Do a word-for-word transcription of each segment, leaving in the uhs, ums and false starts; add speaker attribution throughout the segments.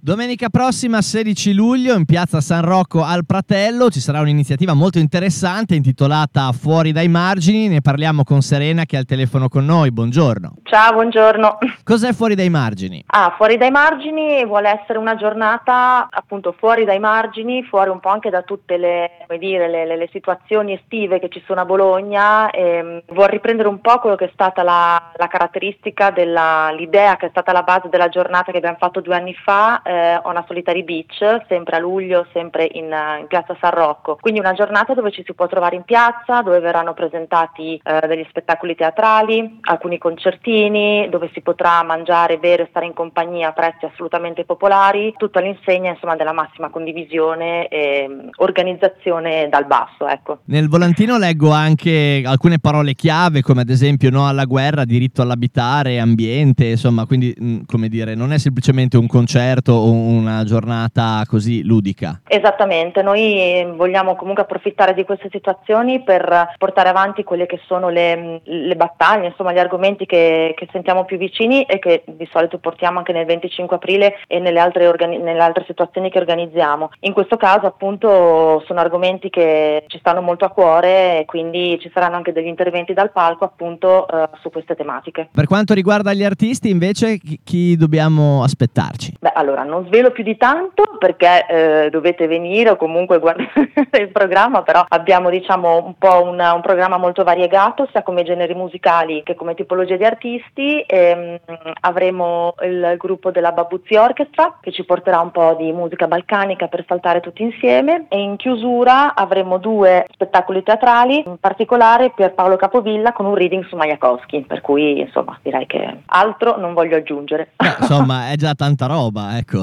Speaker 1: Domenica prossima, sedici luglio, in piazza San Rocco al Pratello, ci sarà un'iniziativa molto interessante intitolata Fuori dai margini. Ne parliamo con Serena che è al telefono con noi. Buongiorno.
Speaker 2: Ciao, buongiorno.
Speaker 1: Cos'è Fuori dai margini?
Speaker 2: Ah, Fuori dai margini vuole essere una giornata appunto fuori dai margini, fuori un po' anche da tutte le, come dire, le, le, le situazioni estive che ci sono a Bologna. E vuol riprendere un po' quello che è stata la, la caratteristica della, l'idea che è stata la base della giornata che abbiamo fatto due anni fa, eh, On a Solitary Beach, sempre a luglio, sempre in, in piazza San Rocco. Quindi una giornata dove ci si può trovare in piazza, dove verranno presentati eh, degli spettacoli teatrali, alcuni concertini, dove si potrà mangiare, bere e stare in compagnia a prezzi assolutamente popolari, tutto all'insegna insomma della massima condivisione e organizzazione dal basso, ecco.
Speaker 1: Nel volantino leggo anche alcune parole chiave, come ad esempio no alla guerra, diritto all'abitare, ambiente, insomma, quindi mh, come dire, non è semplicemente un concerto o una giornata così ludica.
Speaker 2: Esattamente, noi vogliamo comunque approfittare di queste situazioni per portare avanti quelle che sono le, le battaglie, insomma gli argomenti che, che sentiamo più vicini e che di solito portiamo anche nel venticinque aprile e nelle altre, organi- nelle altre situazioni che organizziamo. In questo caso appunto sono argomenti che ci stanno molto a cuore e quindi ci saranno anche degli interventi dal palco appunto eh, su queste tematiche.
Speaker 1: Per quanto riguarda gli artisti invece chi, chi dobbiamo aspettarci?
Speaker 2: Beh, allora non svelo più di tanto perché eh, dovete venire o comunque guardare il programma, però abbiamo diciamo un po' un, un programma molto variegato sia come generi musicali che come tipologia di artisti. E, mh, avremo il gruppo della Babuzzi Orchestra che ci porterà un po' di musica balcanica per saltare tutti insieme e in chiusura avremo due spettacoli teatrali, in particolare Pierpaolo Capovilla con un reading su Majakovskij, per cui insomma direi che altro non voglio aggiungere.
Speaker 1: Beh, insomma è già tanta roba, ecco.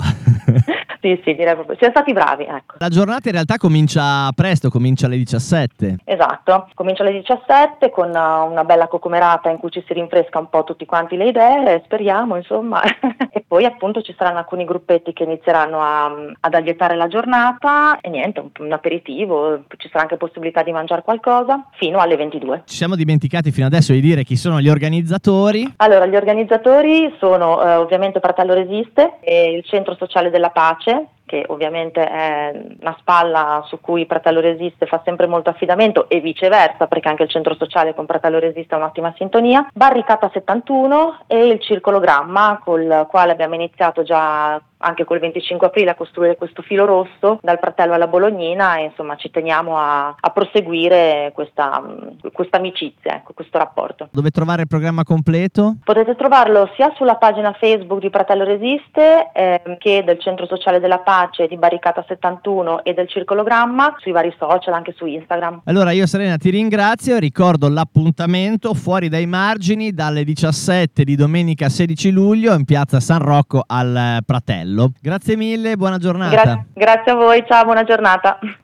Speaker 2: Sì, sì, direi proprio. Siamo stati bravi, ecco.
Speaker 1: La giornata in realtà comincia presto, comincia alle diciassette.
Speaker 2: Esatto, comincia alle diciassette con uh, una bella cocomerata in cui ci si rinfresca un po' tutti quanti le idee, speriamo insomma, e poi appunto ci saranno alcuni gruppetti che inizieranno a, ad allietare la giornata e niente, un, un aperitivo, ci sarà anche possibilità di mangiare qualcosa fino alle ventidue.
Speaker 1: Ci siamo dimenticati fino adesso di dire chi sono gli organizzatori.
Speaker 2: Allora, gli organizzatori sono uh, ovviamente Fratello Resiste e il Centro Sociale della Pace, che ovviamente è una spalla su cui Fratello Resiste fa sempre molto affidamento e viceversa, perché anche il centro sociale con Fratello Resiste è un'ottima sintonia, Barricata settantuno e il Circolo Gramma, col quale abbiamo iniziato già anche col venticinque aprile a costruire questo filo rosso dal Pratello alla Bolognina e insomma ci teniamo a, a proseguire questa, questa amicizia, ecco, questo rapporto.
Speaker 1: Dove trovare il programma completo?
Speaker 2: Potete trovarlo sia sulla pagina Facebook di Fratello Resiste eh, che del Centro Sociale della Pace, di Barricata settantuno e del Circolo Gramma, sui vari social, anche su Instagram.
Speaker 1: Allora io Serena ti ringrazio, ricordo l'appuntamento Fuori dai margini dalle diciassette di domenica sedici luglio in piazza San Rocco al Pratello. Grazie mille, buona giornata.
Speaker 2: Gra- grazie a voi, ciao, buona giornata.